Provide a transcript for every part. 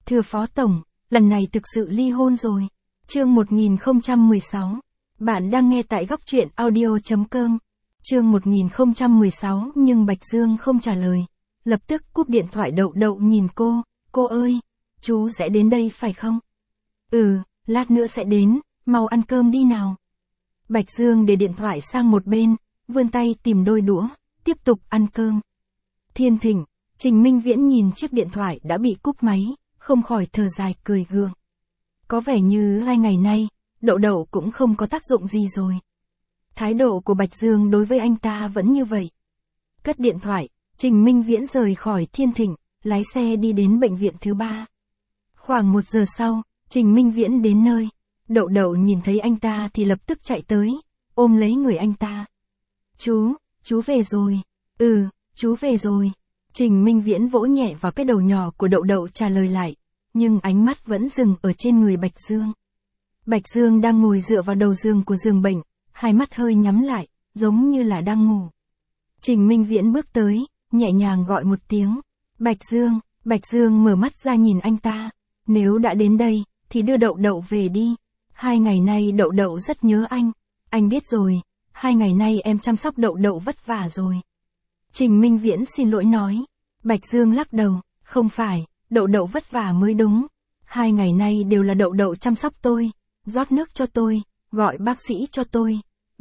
Thưa Phó Tổng, lần này thực sự ly hôn rồi. Chương 1016. Bạn đang nghe tại góc truyện audio.com. Chương 1016 nhưng Bạch Dương không trả lời. Lập tức cúp điện thoại. Đậu Đậu nhìn cô ơi, chú sẽ đến đây phải không? Ừ, lát nữa sẽ đến, mau ăn cơm đi nào. Bạch Dương để điện thoại sang một bên, vươn tay tìm đôi đũa, tiếp tục ăn cơm. Thiên Thịnh, Trình Minh Viễn nhìn chiếc điện thoại đã bị cúp máy, không khỏi thở dài cười gượng. Có vẻ như 2 ngày nay, Đậu Đậu cũng không có tác dụng gì rồi. Thái độ của Bạch Dương đối với anh ta vẫn như vậy. Cất điện thoại, Trình Minh Viễn rời khỏi Thiên Thịnh, lái xe đi đến bệnh viện thứ 3. Khoảng 1 giờ sau, Trình Minh Viễn đến nơi. Đậu Đậu nhìn thấy anh ta thì lập tức chạy tới, ôm lấy người anh ta. Chú về rồi. Ừ, chú về rồi. Trình Minh Viễn vỗ nhẹ vào cái đầu nhỏ của Đậu Đậu trả lời lại, nhưng ánh mắt vẫn dừng ở trên người Bạch Dương. Bạch Dương đang ngồi dựa vào đầu giường của giường bệnh, hai mắt hơi nhắm lại, giống như là đang ngủ. Trình Minh Viễn bước tới, nhẹ nhàng gọi một tiếng. Bạch Dương mở mắt ra nhìn anh ta. Nếu đã đến đây, thì đưa Đậu Đậu về đi. 2 ngày nay Đậu Đậu rất nhớ anh. Anh biết rồi, 2 ngày nay em chăm sóc Đậu Đậu vất vả rồi. Trình Minh Viễn xin lỗi nói. Bạch Dương lắc đầu, không phải, Đậu Đậu vất vả mới đúng. 2 ngày nay đều là Đậu Đậu chăm sóc tôi, rót nước cho tôi, gọi bác sĩ cho tôi.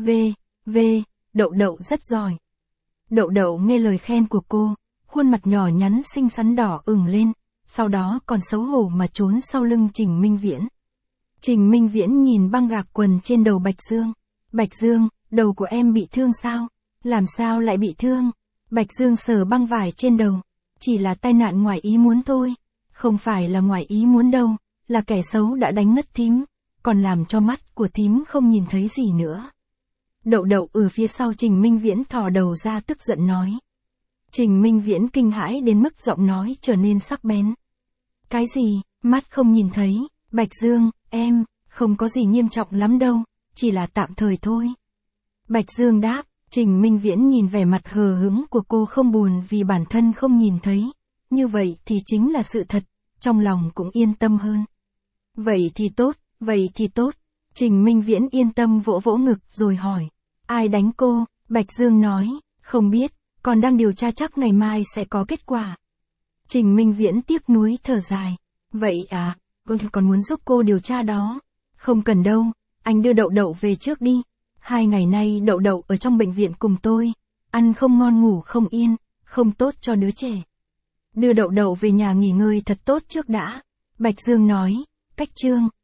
Đậu Đậu rất giỏi. Đậu Đậu nghe lời khen của cô, khuôn mặt nhỏ nhắn xinh xắn đỏ ửng lên, sau đó còn xấu hổ mà trốn sau lưng Trình Minh Viễn. Trình Minh Viễn nhìn băng gạc quần trên đầu Bạch Dương. Bạch Dương, đầu của em bị thương sao? Làm sao lại bị thương? Bạch Dương sờ băng vải trên đầu. Chỉ là tai nạn ngoài ý muốn thôi. Không phải là ngoài ý muốn đâu, là kẻ xấu đã đánh ngất thím, còn làm cho mắt của thím không nhìn thấy gì nữa. Đậu Đậu ở phía sau Trình Minh Viễn thò đầu ra tức giận nói. Trình Minh Viễn kinh hãi đến mức giọng nói trở nên sắc bén. Cái gì, mắt không nhìn thấy? Bạch Dương, em, không có gì nghiêm trọng lắm đâu, chỉ là tạm thời thôi. Bạch Dương đáp. Trình Minh Viễn nhìn vẻ mặt hờ hững của cô không buồn vì bản thân không nhìn thấy. Như vậy thì chính là sự thật, trong lòng cũng yên tâm hơn. Vậy thì tốt. Trình Minh Viễn yên tâm vỗ vỗ ngực rồi hỏi. Ai đánh cô? Bạch Dương nói, không biết, còn đang điều tra chắc ngày mai sẽ có kết quả. Trình Minh Viễn tiếc nuối thở dài. Vậy à, tôi còn muốn giúp cô điều tra đó. Không cần đâu, anh đưa Đậu Đậu về trước đi. 2 ngày nay Đậu Đậu ở trong bệnh viện cùng tôi, ăn không ngon ngủ không yên, không tốt cho đứa trẻ. Đưa Đậu Đậu về nhà nghỉ ngơi thật tốt trước đã. Bạch Dương nói, cách Trương,